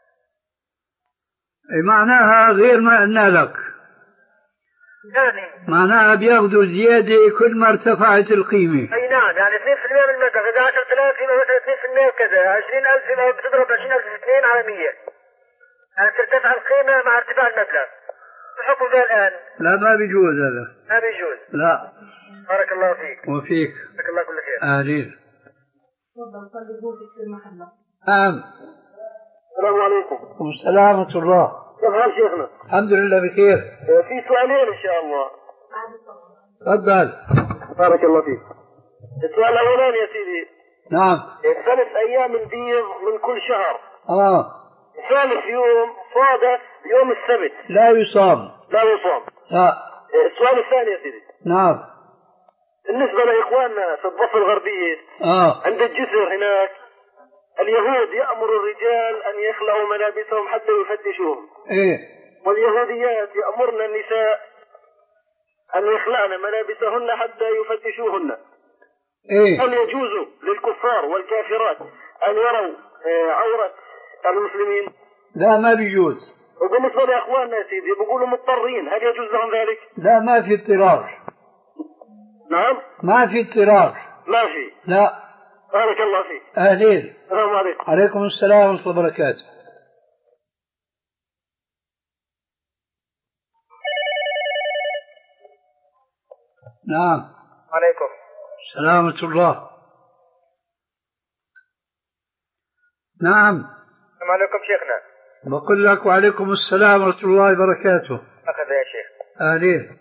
ايه معناها غير ما قلنا لك؟ يعني معناها بياخذوا زيادة كل ما ارتفعت القيمة. اي نعم، يعني اثنين بالمئة من المبلغ، اذا عشرة آلاف يبقى مثلا اثنين بالمئة وكذا، عشرين ألف يبقى بتضرب عشرين ألف في اثنين على مية، يعني ترتفع القيمة مع ارتفاع المبلغ. الحكم ده الآن؟ لا ما بيجوز هذا. ما بيجوز. لا. بارك الله فيك. وفيك. جزاك الله كل خير. أهلين. نعم. السلام عليكم. والسلام ورحمة الله. كيف حال شيخنا؟ الحمد لله بخير. في سؤالين إن شاء الله. تفضل. بارك الله فيك. السؤال الأولاني يا سيدي. نعم. ثلاث أيام البيض من كل شهر. آه. ثالث يوم صادف يوم السبت. لا يصام. لا يصام. لا. السؤال الثاني يا سيدي. نعم. بالنسبة لإخواننا في الضفة الغربية. آه. عند الجسر هناك اليهود يأمر الرجال أن يخلعوا ملابسهم حتى يفتشوهم. إيه. واليهوديات يأمرن النساء أن يخلعن ملابسهن حتى يفتشوهن. إيه. هل يجوز للكفار والكافرات أن يروا عورة المسلمين؟ لا ما بيجوز. وبالنسبة لأخواننا يا سيدي بيقولوا مضطرين، هل يجوز لهم ذلك؟ لا ما في اضطرار. نعم؟ ما في اضطرار. ما في. لا. بارك الله فيك. أهلين. السلام عليكم. عليكم السلام ورحمة الله وبركاته. نعم. عليكم. السلام ورحمة الله. نعم. السلام عليكم شيخنا. بقول لك وعليكم السلام ورحمة الله وبركاته. أخذ يا شيخ. أهلين.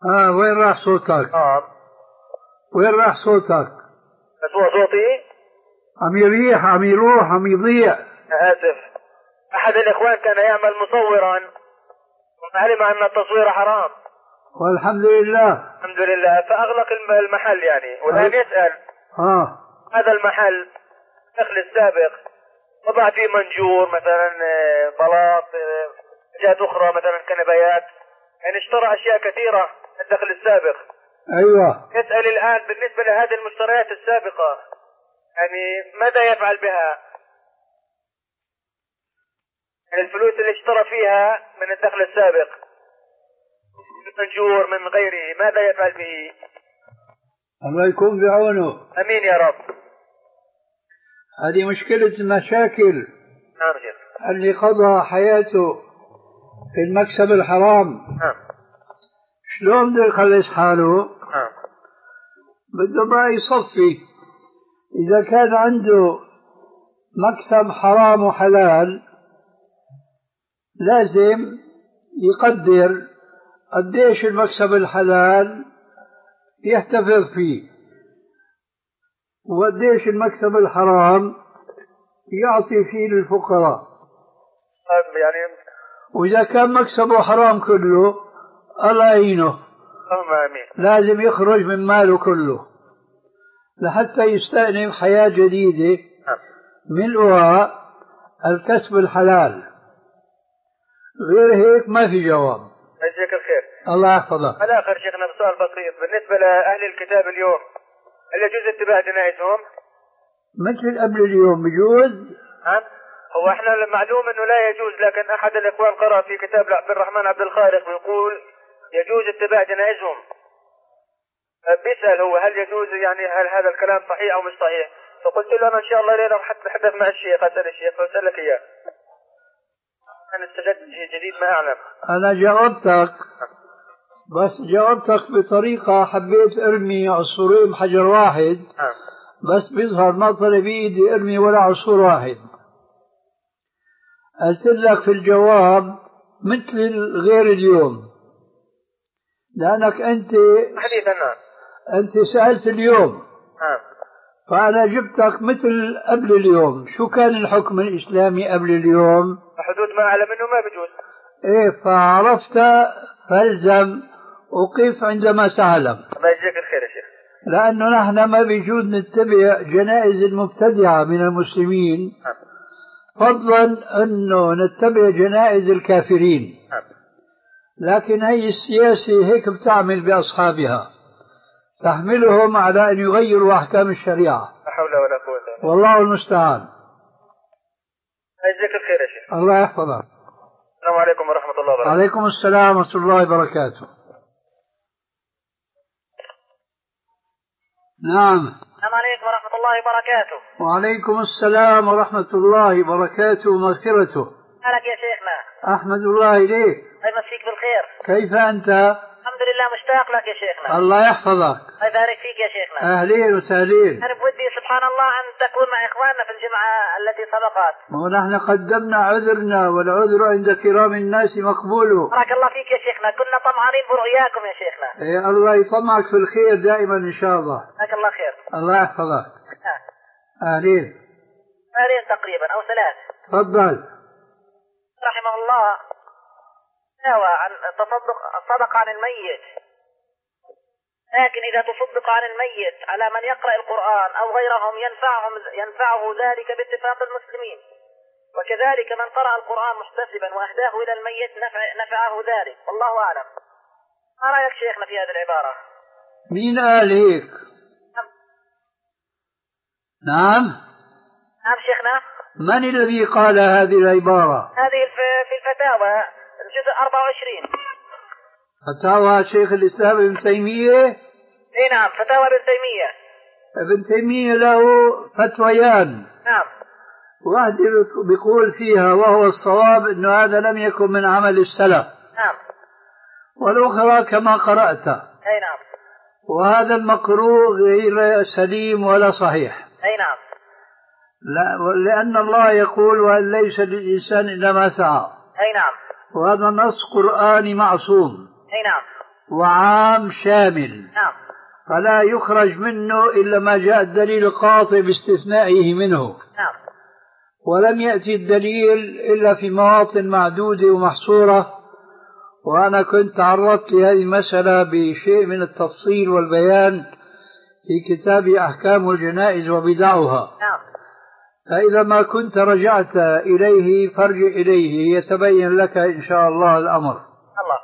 ها وين راح صوتك؟ اه وين راح صوتك؟ مسموع صوتي؟ عم يريح، عم يروح، عم يضيع. آسف. أحد الإخوان كان يعمل مصورا وعلم أن التصوير حرام. والحمد لله. الحمد لله. فأغلق المحل يعني، والآن يسأل اه هذا المحل الدخل السابق وضع فيه منجور مثلا بلاط، أشياء أخرى مثلا كنبيات، يعني اشترى أشياء كثيرة الدخل السابق. ايوه. يسأل الآن بالنسبة لهذه المشتريات السابقة يعني ماذا يفعل بها؟ يعني الفلوس اللي اشترى فيها من الدخل السابق من منجور من غيره ماذا يفعل به؟ الله يكون بعونه. أمين يا رب. هذه مشكلة مشاكل. نعم شيخ. اللي قضى حياته في المكسب الحرام نعم. شلون بده يخلص حاله؟ نعم. بده بقى يصفي. إذا كان عنده مكسب حرام وحلال لازم يقدر قديش المكسب الحلال يحتفظ فيه وقديش المكسب الحرام يعطي فيه للفقراء. يعني وإذا كان مكسبه حرام كله الله يعينه، آمين. لازم يخرج من ماله كله لحتى يستأنف حياة جديدة ملؤها الكسب الحلال. غير هيك ما في جواب. جزاك الخير. الله يحفظك. على آخر شيخنا بسؤال بسيط بالنسبة لأهل الكتاب اليوم هل يجوز اتباع جنائزهم؟ مثل قبل اليوم بجوز؟ نعم. هو احنا المعلوم انه لا يجوز، لكن احد الاخوان قرأ في كتاب عبد الرحمن عبد الخالق بيقول يجوز اتباع جنائزهم. بيسأل هو هل يجوز، يعني هل هذا الكلام صحيح او مش صحيح؟ فقلت له انا ان شاء الله ليلة حتى اتحدث مع الشيخ اسأل الشيخ فاسألك اياه. انا استجدت شيء جديد ما اعلم. انا جاوبتك بس جاوبتك بطريقة حبيت ارمي عصفورين بحجر واحد. نعم. بس بيظهر ما طلب بإيدي ارمي ولا عصفور واحد. قلت لك في الجواب مثل غير اليوم لأنك أنت حديثا. نعم. أنت سألت اليوم. نعم. فأنا جبتك مثل قبل اليوم. شو كان الحكم الإسلامي قبل اليوم؟ حدود ما أعلم أنه ما بجوز. إيه فعرفت فالزم وقف عندما تعلم. الله يجزيك الخير يا شيخ. لأنه نحن ما بيجوز نتبع جنائز المبتدعة من المسلمين فضلا أنه نتبع جنائز الكافرين. لكن هي السياسة هيك بتعمل بأصحابها، تحملهم على أن يغيروا أحكام الشريعة. لا حول ولا قوة إلا بالله. والله المستعان. يجزيك الخير يا شيخ. الله يحفظك. السلام عليكم ورحمة الله وبركاته. عليكم السلام ورحمة الله وبركاته. نعم. السلام عليكم ورحمة الله وبركاته. وعليكم السلام ورحمة الله وبركاته ومغفرته. حالك يا شيخنا؟ أحمد الله إليك. الله يمسيك بالخير. كيف أنت؟ الحمد لله مشتاق لك يا شيخنا. الله يحفظك. الله يبارك فيك يا شيخنا. أهلين وسهلين. أنا بودي سبحان الله أن تكون مع إخواننا في الجمعة التي سبقت. ونحن قدمنا عذرنا والعذر عند كرام الناس مقبول. بارك الله فيك يا شيخنا، كنا طمعانين برؤياكم يا شيخنا. إيه الله يطمعك في الخير دائما إن شاء الله. جزاك الله خير. الله يحفظك. أهلين. أهلين تقريبا أو ثلاث. تفضل. رحمه الله نوى عن تصدق صدق عن الميت، لكن إذا تصدق عن الميت على من يقرأ القرآن أو غيرهم ينفعهم ينفعه ذلك باتفاق المسلمين، وكذلك من قرأ القرآن محتسبا وأهداه إلى الميت نفع نفعه ذلك، والله أعلم. ما رأيك شيخنا في هذه العبارة؟ مين قال هيك؟ نعم. نعم. نعم شيخنا. من الذي قال هذه العبارة؟ هذه في الفتاوى الجزء أربعة وعشرين. فتاوى شيخ الإسلام ابن تيمية؟ اي نعم فتاوى ابن تيمية. ابن تيمية له فتويان. نعم. واحد بيقول فيها وهو الصواب انه هذا لم يكن من عمل السلف. نعم. والأخرى كما قرأت. اي نعم. وهذا المقروء غير سليم ولا صحيح. اي نعم. لا لأن الله يقول وأن ليس للإنسان إلا ما سعى. اي نعم. وهذا نص قرآني معصوم. اي نعم. وعام شامل. نعم. فلا يخرج منه إلا ما جاء الدليل القاطع باستثنائه منه. نعم. ولم يأتي الدليل إلا في مواطن معدودة ومحصورة، وأنا كنت تعرضت لهذه المسألة بشيء من التفصيل والبيان في كتاب أحكام الجنائز وبدعها. نعم. فإذا ما كنت رجعت إليه فارجع إليه يتبين لك إن شاء الله الأمر. الله.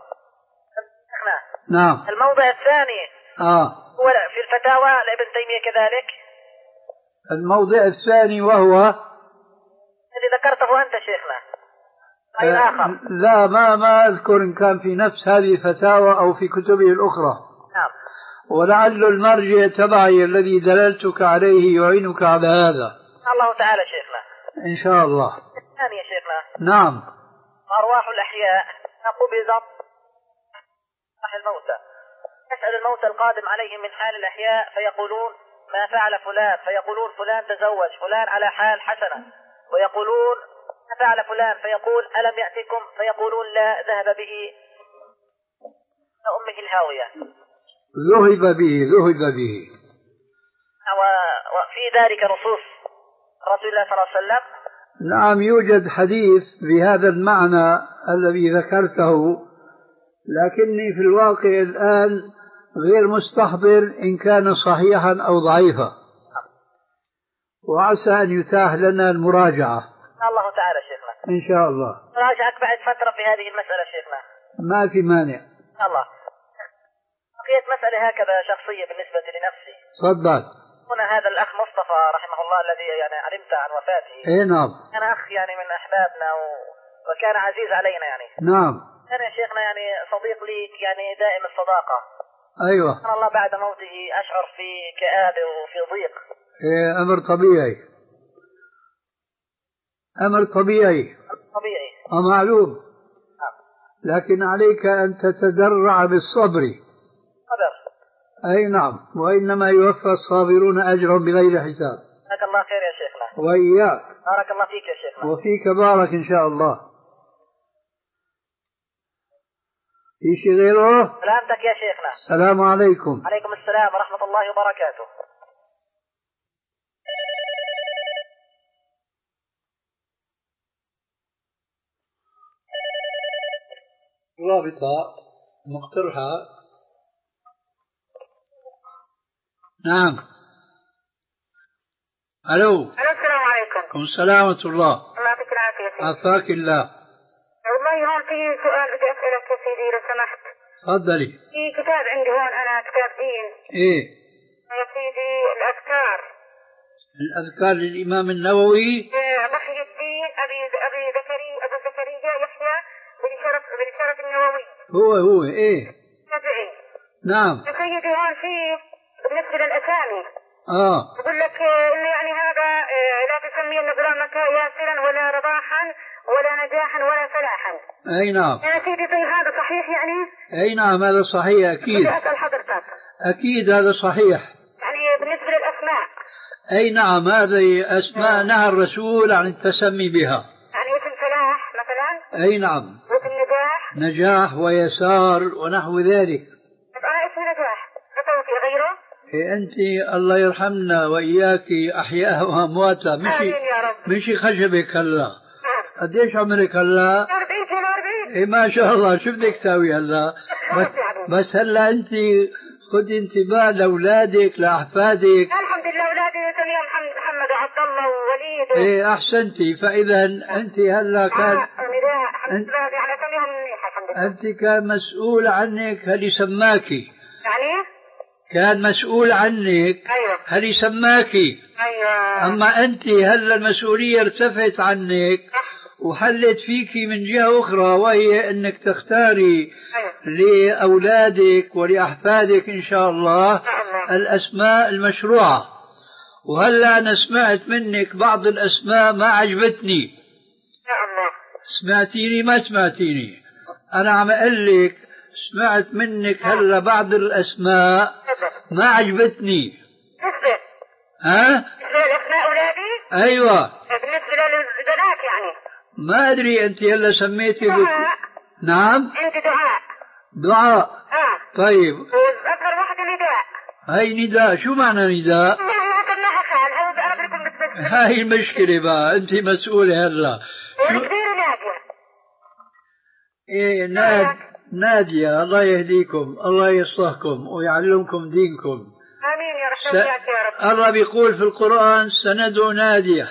نعم. الموضع الثاني آه. هو في الفتاوى لابن تيمية كذلك. الموضع الثاني وهو الذي ذكرته أنت شيخنا. أي آه آخر؟ لا، ما ما أذكر إن كان في نفس هذه الفتاوى أو في كتبه الأخرى. نعم. ولعل المرجع تبعي الذي دللتك عليه يعينك على هذا. الله تعالى شيخنا. إن شاء الله. الثاني يا شيخنا. نعم. أرواح الأحياء قبضت أرواح الموتى، يسأل الموتى القادم عليهم من حال الأحياء فيقولون ما فعل فلان، فيقولون فلان تزوج، فلان على حال حسنة، ويقولون ما فعل فلان، فيقول ألم يأتكم، فيقولون لا ذهب به أمه الهاوية. ذهب به ذهب به. وفي ذلك نصوص رسول الله صلى الله عليه وسلم. نعم، يوجد حديث بهذا المعنى الذي ذكرته، لكني في الواقع الآن غير مستحضر إن كان صحيحا أو ضعيفا، وعسى أن يتاح لنا المراجعة. الله تعالى شيخنا. إن شاء الله. راجعك بعد فترة في هذه المسألة شيخنا. ما في مانع. الله. بقيت مسألة هكذا شخصية بالنسبة لنفسي. تفضل. هنا هذا الأخ مصطفى رحمه الله الذي يعني علمت عن وفاته. إيه نعم. أنا أخ يعني من أحبابنا و... وكان عزيز علينا يعني. نعم. أنا يا شيخنا يعني صديق ليك يعني دائم الصداقة. أيوة. سبحان الله بعد موته أشعر في كآبة وفي ضيق. إيه أمر طبيعي. أمر طبيعي. طبيعي. ومعلوم. لكن عليك أن تتدرع بالصبر. صبر. أي نعم، وإنما يوفى الصابرون أجرهم بغير حساب. جزاك الله خير يا شيخنا. وإياك. بارك الله فيك يا شيخنا. وفيك بارك إن شاء الله. في شيء غيره؟ سلامتك يا شيخنا. السلام عليكم. عليكم السلام ورحمة الله وبركاته. رابطة مقترحة. نعم. ألو. ألو السلام عليكم. السلام ورحمة الله. الله يعطيك العافية. عافاك الله. والله هون في سؤال بدي أسألك يا سيدي لو سمحت. تفضلي. في كتاب عندي هون أنا كتاب دين. إيه. يا سيدي الأذكار. الأذكار للإمام النووي. محي الدين أبي أبي زكريا أبو زكريا يحيى بن شرف بن شرف النووي. هو هو إيه. تبعي. نعم. يا سيدي هون في بالنسبة للأسامي. آه. يقول لك إنه يعني هذا لا تسمي إن غلامك ياسرا ولا رباحا ولا نجاحا ولا فلاحا. أي نعم. يا سيدي طيب هذا صحيح يعني؟ أي نعم هذا صحيح أكيد. بدي أسأل حضرتك. أكيد هذا صحيح. يعني بالنسبة للأسماء. أي نعم هذه أسماء نهى الرسول عن التسمي بها. يعني اسم فلاح مثلا. أي نعم. واسم نجاح. نجاح ويسار ونحو ذلك. طب أنا اسمي نجاح أسوي غيره؟ إيه أنت الله يرحمنا وإياك أحياء وأمواتها مشي مشي خشبك هلا. قديش عمرك هلا؟ أربعين سنة أربعين. إيه ما شاء الله شو بدك تساوي هلا؟ بس, بس هلا أنت خذي انتباه لأولادك لأحفادك. الحمد لله أولادي سميهم محمد وعبد الله ووليد. إيه أحسنتي. فإذا أنت هلا كان آه الحمد لله يعني سميهم منيح الحمد لله. أنت كان مسؤول عنك هل يسماكي. يعني؟ كان مسؤول عنك. أيوة. هل يسماكي. أيوة. أما أنت هلا المسؤولية ارتفعت عنك وحلت فيكي من جهة أخرى، وهي أنك تختاري أيوة. لأولادك ولأحفادك إن شاء الله أيوة. الأسماء المشروعة. وهلا أنا سمعت منك بعض الأسماء ما عجبتني. الله. سمعتيني ما سمعتيني؟ أنا عم أقول لك سمعت منك هلا بعض الأسماء ما عجبتني. بالنسبة. ها؟ بالنسبة لأسماء أولادي؟ أيوة. بالنسبة للبنات يعني. ما أدري أنت هلا سميتي دعاء. بك... نعم. أنت دعاء. دعاء. اه طيب. واصغر واحدة نداء. هاي نداء، شو معنى نداء؟ هاي المشكلة بقى، أنت مسؤولة هلا. والكبيرة نادية. إيه ناد نادية. الله يهديكم، الله يصلحكم ويعلمكم دينكم. آمين يا رب. س... يا رب. الله بيقول في القرآن سندعو نادية.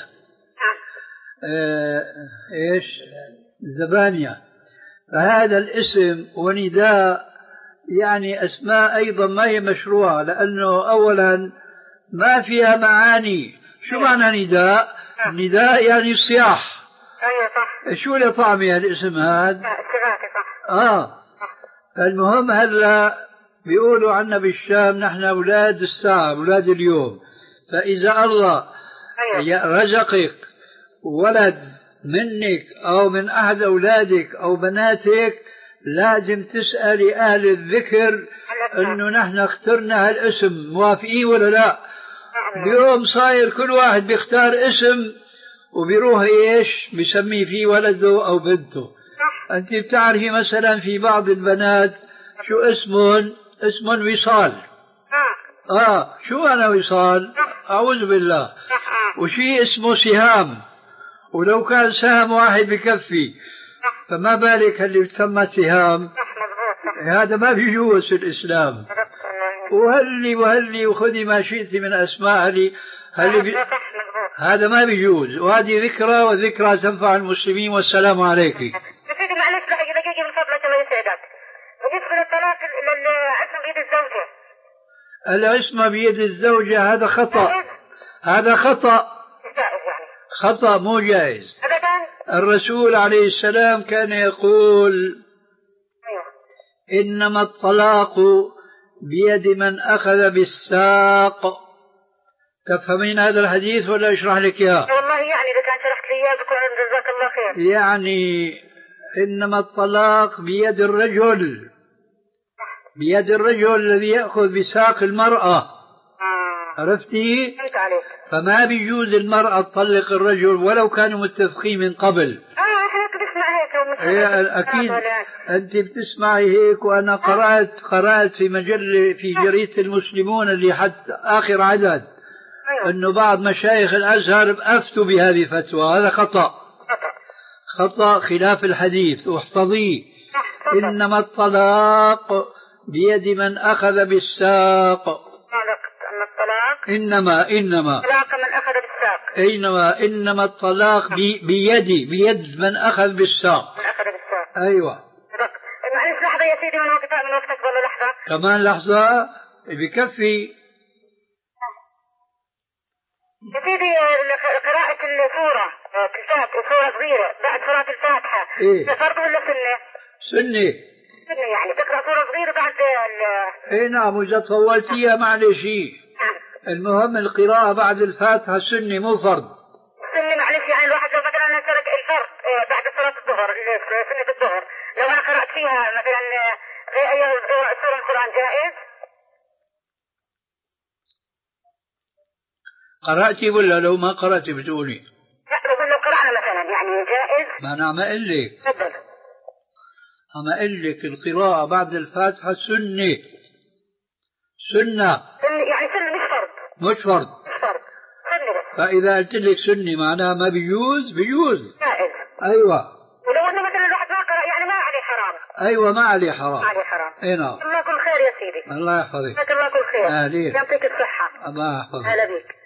آه إيش؟ زبانية. فهذا الاسم ونداء يعني أسماء أيضا ما هي مشروعة، لأنه أولا ما فيها معاني. شو معنى نداء؟ نداء يعني صياح. أيوة صح. شو اللي طعمي الاسم هذا؟ صح. آه. المهم هلا بيقولوا عنا بالشام نحن أولاد الساعة، أولاد اليوم. فإذا الله أيوة. رزقك ولد منك أو من أحد أولادك أو بناتك لازم تسألي أهل الذكر إنه نحن اخترنا هالاسم، موافقين ولا لا؟ اليوم صاير كل واحد بيختار اسم وبيروح إيش بيسميه فيه ولده أو بنته. أنت بتعرفي مثلا في بعض البنات شو اسمهم؟ اسمهم وصال. آه شو أنا وصال؟ أعوذ بالله. وشي اسمه سهام، ولو كان سهم واحد بكفي، فما بالك اللي بتسمى سهام؟ هذا ما بيجوز في الإسلام. وهلي وهلي وخذي ما شئت من أسماء هلي هلي بي... هذا ما بيجوز، وهذه ذكرى وذكرى تنفع المسلمين. والسلام عليك. سيدي معلش دقيقة من فضلك الله يسعدك. بالنسبة للطلاق العصمة بيد الزوجة. العصمة بيد الزوجة هذا خطأ. هذا خطأ. خطأ مو جائز. الرسول عليه السلام كان يقول إنما الطلاق بيد من أخذ بالساق. تفهمين هذا الحديث ولا أشرح لك إياه؟ والله يعني إذا كان شرحت لي إياه بكون جزاك الله خير. يعني إنما الطلاق بيد الرجل، بيد الرجل الذي يأخذ بساق المرأة. عرفتي؟ فما بيجوز المرأة تطلق الرجل ولو كانوا متفقين من قبل. اه احنا بنسمع هيك. ايه اكيد انت بتسمعي هيك. وانا قرأت قرأت في مجلة في جريدة المسلمون اللي حتى اخر عدد انه بعض مشايخ الازهر افتوا بهذه الفتوى. هذا خطأ. خطأ خلاف الحديث. واحفظيه انما الطلاق بيد من اخذ بالساق. الطلاق إنما إنما طلاق من أخذ بالساق. إنما إنما الطلاق بي بيدي بيد من أخذ بالساق. من أخذ بالساق. أيوة. معلش لحظة يا سيدي من وقتك من وقتك والله لحظة. كمان لحظة بكفي. يا سيدي قراءة السورة كتاب سورة صغيرة بعد صلاة الفاتحة. إيه؟ فرض ولا سنة؟ سنة. سنة يعني تقرأ سورة صغيرة بعد ال. إيه نعم. وإذا طولتيها معلش. المهم القراءة بعد الفاتحة سنة مو فرض. سنة معلش يعني الواحد لو مثلا ترك الفرض بعد صلاة الظهر سنة الظهر لو أنا قرأت فيها مثلا غير أي سورة من القرآن جائز؟ قرأتي ولا لو ما قرأتي بتقولي؟ لا بقول لو قرأنا مثلا يعني جائز؟ ما أنا عم أقول لك. تفضل. عم أقول لك القراءة بعد الفاتحة سنة. سنة. سنة يعني سنة مش فرض. مش فرض. مش فرض. سنة بس. فإذا قلت لك سنة معناها ما بيجوز بيجوز. جائز. أيوة. ولو أنه مثلا الواحد ما قرأ يعني ما عليه حرام. أيوة ما عليه حرام. ما عليه حرام. اي نعم. الله كل خير يا سيدي. الله يحفظك. جزاك الله كل خير. أهلين. يعطيك الصحة. الله يحفظك. هلا بك.